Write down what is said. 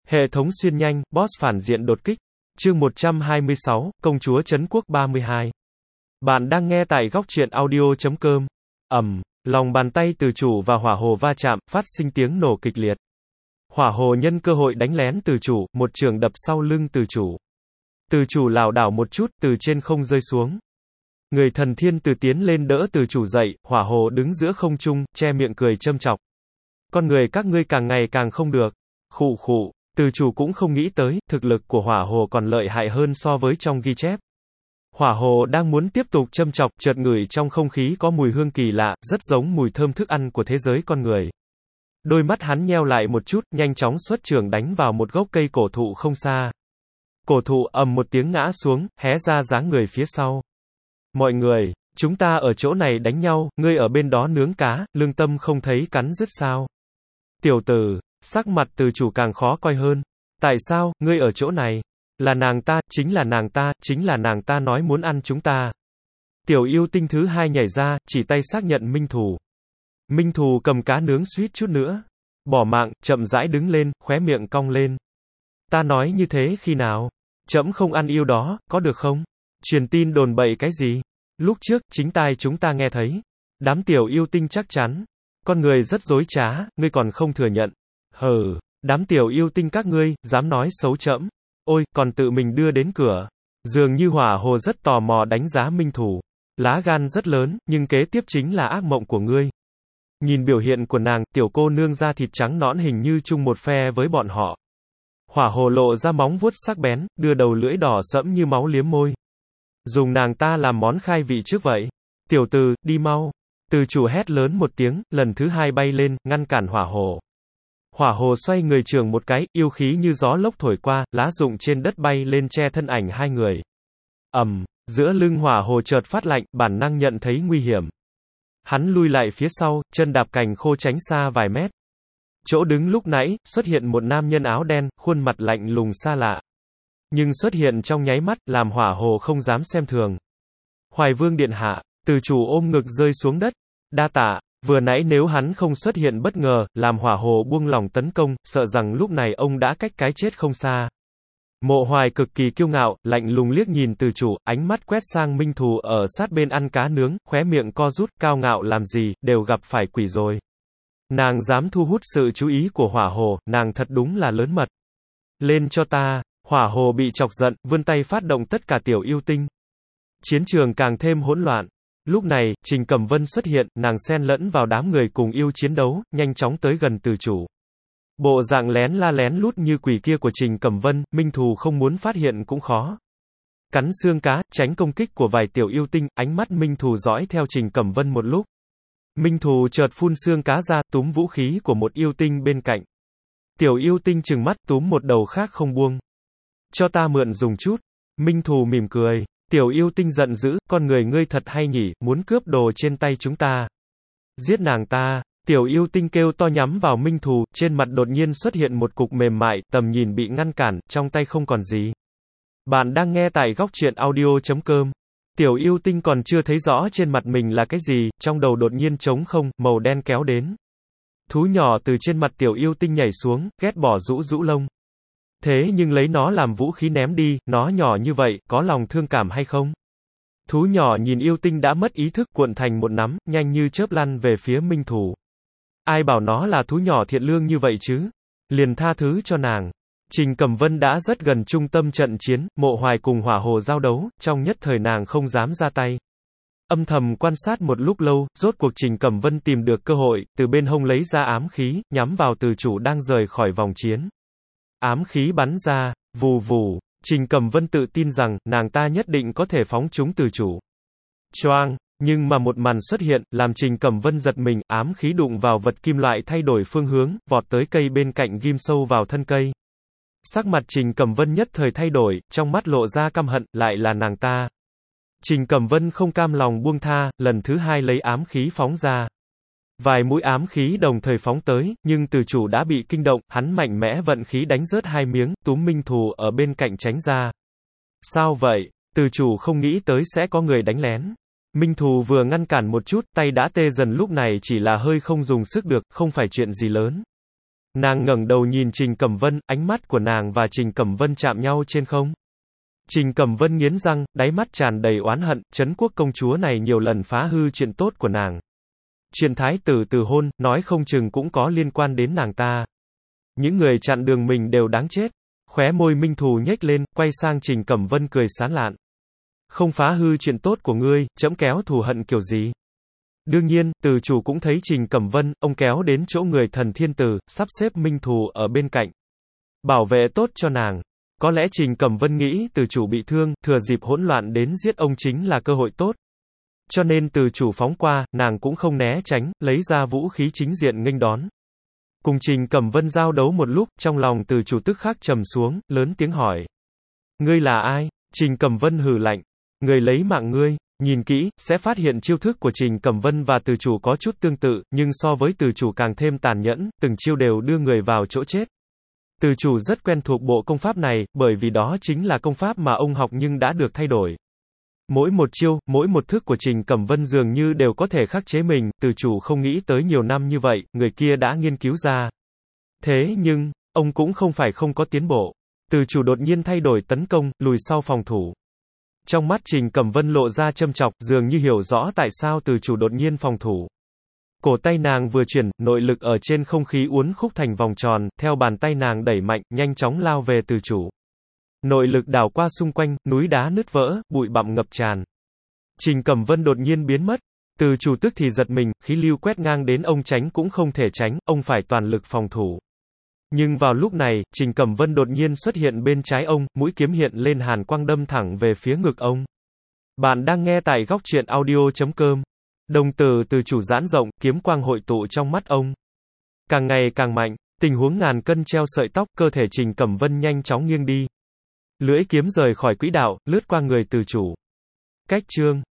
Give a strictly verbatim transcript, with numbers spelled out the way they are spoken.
Hệ thống xuyên nhanh, boss phản diện đột kích. Chương một trăm hai mươi sáu, Công chúa Trấn Quốc ba mươi hai. Bạn đang nghe tại góc truyện audio chấm com. Ầm, lòng bàn tay từ chủ và hỏa hồ va chạm, phát sinh tiếng nổ kịch liệt. Hỏa hồ nhân cơ hội đánh lén từ chủ, một trường đập sau lưng từ chủ. Từ chủ lảo đảo một chút, từ trên không rơi xuống. Người thần thiên từ tiến lên đỡ từ chủ dậy, hỏa hồ đứng giữa không trung, che miệng cười châm chọc. Con người các ngươi càng ngày càng không được. Khụ khụ. Từ chủ cũng không nghĩ tới, thực lực của hỏa hồ còn lợi hại hơn so với trong ghi chép. Hỏa hồ đang muốn tiếp tục châm chọc, chợt ngửi trong không khí có mùi hương kỳ lạ, rất giống mùi thơm thức ăn của thế giới con người. Đôi mắt hắn nheo lại một chút, nhanh chóng xuất trường đánh vào một gốc cây cổ thụ không xa. Cổ thụ ầm một tiếng ngã xuống, hé ra dáng người phía sau. Mọi người, chúng ta ở chỗ này đánh nhau, ngươi ở bên đó nướng cá, lương tâm không thấy cắn rứt sao? Tiểu tử. Sắc mặt từ chủ càng khó coi hơn. Tại sao, ngươi ở chỗ này? Là nàng ta, chính là nàng ta, chính là nàng ta nói muốn ăn chúng ta. Tiểu yêu tinh thứ hai nhảy ra, chỉ tay xác nhận Minh Thù. Minh Thù cầm cá nướng suýt chút nữa. Bỏ mạng, chậm rãi đứng lên, khóe miệng cong lên. Ta nói như thế khi nào? Trẫm không ăn yêu đó, có được không? Truyền tin đồn bậy cái gì? Lúc trước, chính tai chúng ta nghe thấy. Đám tiểu yêu tinh chắc chắn. Con người rất dối trá, ngươi còn không thừa nhận. Hừ, đám tiểu yêu tinh các ngươi, dám nói xấu trẫm. Ôi, còn tự mình đưa đến cửa. Dường như hỏa hồ rất tò mò đánh giá Minh Thù. Lá gan rất lớn, nhưng kế tiếp chính là ác mộng của ngươi. Nhìn biểu hiện của nàng, tiểu cô nương da thịt trắng nõn hình như chung một phe với bọn họ. Hỏa hồ lộ ra móng vuốt sắc bén, đưa đầu lưỡi đỏ sẫm như máu liếm môi. Dùng nàng ta làm món khai vị trước vậy. Tiểu tử, đi mau. Từ chủ hét lớn một tiếng, lần thứ hai bay lên, ngăn cản hỏa hồ. Hỏa hồ xoay người trường một cái, yêu khí như gió lốc thổi qua, lá rụng trên đất bay lên che thân ảnh hai người. Ầm, giữa lưng hỏa hồ chợt phát lạnh, bản năng nhận thấy nguy hiểm. Hắn lui lại phía sau, chân đạp cành khô tránh xa vài mét. Chỗ đứng lúc nãy, xuất hiện một nam nhân áo đen, khuôn mặt lạnh lùng xa lạ. Nhưng xuất hiện trong nháy mắt, làm hỏa hồ không dám xem thường. Hoài Vương điện hạ, từ chủ ôm ngực rơi xuống đất. Đa tạ. Vừa nãy nếu hắn không xuất hiện bất ngờ, làm hỏa hồ buông lỏng tấn công, sợ rằng lúc này ông đã cách cái chết không xa. Mộ Hoài cực kỳ kiêu ngạo, lạnh lùng liếc nhìn từ chủ, ánh mắt quét sang Minh Thù ở sát bên ăn cá nướng, khóe miệng co rút, cao ngạo làm gì, đều gặp phải quỷ rồi. Nàng dám thu hút sự chú ý của hỏa hồ, nàng thật đúng là lớn mật. Lên cho ta, hỏa hồ bị chọc giận, vươn tay phát động tất cả tiểu yêu tinh. Chiến trường càng thêm hỗn loạn. Lúc này, Trình Cẩm Vân xuất hiện, nàng xen lẫn vào đám người cùng yêu chiến đấu, nhanh chóng tới gần từ chủ. Bộ dạng lén la lén lút như quỷ kia của Trình Cẩm Vân, Minh Thù không muốn phát hiện cũng khó. Cắn xương cá, tránh công kích của vài tiểu yêu tinh, ánh mắt Minh Thù dõi theo Trình Cẩm Vân một lúc. Minh Thù chợt phun xương cá ra, túm vũ khí của một yêu tinh bên cạnh. Tiểu yêu tinh trừng mắt, túm một đầu khác không buông. Cho ta mượn dùng chút. Minh Thù mỉm cười. Tiểu yêu tinh giận dữ, con người ngươi thật hay nhỉ, muốn cướp đồ trên tay chúng ta. Giết nàng ta. Tiểu yêu tinh kêu to nhắm vào Minh Thù, trên mặt đột nhiên xuất hiện một cục mềm mại, tầm nhìn bị ngăn cản, trong tay không còn gì. Bạn đang nghe tại góc truyện audio chấm com. Tiểu yêu tinh còn chưa thấy rõ trên mặt mình là cái gì, trong đầu đột nhiên trống không, màu đen kéo đến. Thú nhỏ từ trên mặt tiểu yêu tinh nhảy xuống, ghét bỏ rũ rũ lông. Thế nhưng lấy nó làm vũ khí ném đi, nó nhỏ như vậy, có lòng thương cảm hay không? Thú nhỏ nhìn yêu tinh đã mất ý thức cuộn thành một nắm, nhanh như chớp lăn về phía Minh Thù. Ai bảo nó là thú nhỏ thiện lương như vậy chứ? Liền tha thứ cho nàng. Trình Cẩm Vân đã rất gần trung tâm trận chiến, Mộ Hoài cùng hỏa hồ giao đấu, trong nhất thời nàng không dám ra tay. Âm thầm quan sát một lúc lâu, rốt cuộc Trình Cẩm Vân tìm được cơ hội, từ bên hông lấy ra ám khí, nhắm vào từ chủ đang rời khỏi vòng chiến. Ám khí bắn ra, vù vù, Trình Cẩm Vân tự tin rằng, nàng ta nhất định có thể phóng chúng từ chủ. Choang, nhưng mà một màn xuất hiện, làm Trình Cẩm Vân giật mình, ám khí đụng vào vật kim loại thay đổi phương hướng, vọt tới cây bên cạnh ghim sâu vào thân cây. Sắc mặt Trình Cẩm Vân nhất thời thay đổi, trong mắt lộ ra căm hận, lại là nàng ta. Trình Cẩm Vân không cam lòng buông tha, lần thứ hai lấy ám khí phóng ra. Vài mũi ám khí đồng thời phóng tới, nhưng từ chủ đã bị kinh động, hắn mạnh mẽ vận khí đánh rớt hai miếng, túm Minh Thù ở bên cạnh tránh ra. Sao vậy? Từ chủ không nghĩ tới sẽ có người đánh lén. Minh Thù vừa ngăn cản một chút, tay đã tê dần lúc này chỉ là hơi không dùng sức được, không phải chuyện gì lớn. Nàng ngẩng đầu nhìn Trình Cẩm Vân, ánh mắt của nàng và Trình Cẩm Vân chạm nhau trên không. Trình Cẩm Vân nghiến răng, đáy mắt tràn đầy oán hận, Trấn Quốc công chúa này nhiều lần phá hư chuyện tốt của nàng. Chuyện thái tử từ hôn, nói không chừng cũng có liên quan đến nàng ta. Những người chặn đường mình đều đáng chết. Khóe môi Minh Thù nhếch lên, quay sang Trình Cẩm Vân cười sán lạn. Không phá hư chuyện tốt của ngươi, trẫm kéo thù hận kiểu gì? Đương nhiên, từ chủ cũng thấy Trình Cẩm Vân, ông kéo đến chỗ người thần thiên tử, sắp xếp Minh Thù ở bên cạnh. Bảo vệ tốt cho nàng. Có lẽ Trình Cẩm Vân nghĩ từ chủ bị thương, thừa dịp hỗn loạn đến giết ông chính là cơ hội tốt. Cho nên từ chủ phóng qua, nàng cũng không né tránh, lấy ra vũ khí chính diện nghênh đón. Cùng Trình Cẩm Vân giao đấu một lúc, trong lòng từ chủ tức khắc trầm xuống, lớn tiếng hỏi. Ngươi là ai? Trình Cẩm Vân hừ lạnh. Người lấy mạng ngươi. Nhìn kỹ, sẽ phát hiện chiêu thức của Trình Cẩm Vân và từ chủ có chút tương tự, nhưng so với từ chủ càng thêm tàn nhẫn, từng chiêu đều đưa người vào chỗ chết. Từ chủ rất quen thuộc bộ công pháp này, bởi vì đó chính là công pháp mà ông học nhưng đã được thay đổi. Mỗi một chiêu, mỗi một thức của Trình Cẩm Vân dường như đều có thể khắc chế mình, từ chủ không nghĩ tới nhiều năm như vậy, người kia đã nghiên cứu ra. Thế nhưng, ông cũng không phải không có tiến bộ. Từ chủ đột nhiên thay đổi tấn công, lùi sau phòng thủ. Trong mắt Trình Cẩm Vân lộ ra châm chọc, dường như hiểu rõ tại sao từ chủ đột nhiên phòng thủ. Cổ tay nàng vừa chuyển, nội lực ở trên không khí uốn khúc thành vòng tròn, theo bàn tay nàng đẩy mạnh, nhanh chóng lao về từ chủ. Nội lực đảo qua xung quanh, núi đá nứt vỡ, bụi bặm ngập tràn. Trình Cẩm Vân đột nhiên biến mất. Từ chủ tức thì giật mình, khí lưu quét ngang đến ông tránh cũng không thể tránh, ông phải toàn lực phòng thủ. Nhưng vào lúc này, Trình Cẩm Vân đột nhiên xuất hiện bên trái ông, mũi kiếm hiện lên hàn quang đâm thẳng về phía ngực ông. Bạn đang nghe tại góc truyện audio chấm com. Đồng tử từ chủ giãn rộng, kiếm quang hội tụ trong mắt ông. Càng ngày càng mạnh, tình huống ngàn cân treo sợi tóc, cơ thể Trình Cẩm Vân nhanh chóng nghiêng đi. Lưỡi kiếm rời khỏi quỹ đạo, lướt qua người từ chủ. Cách chương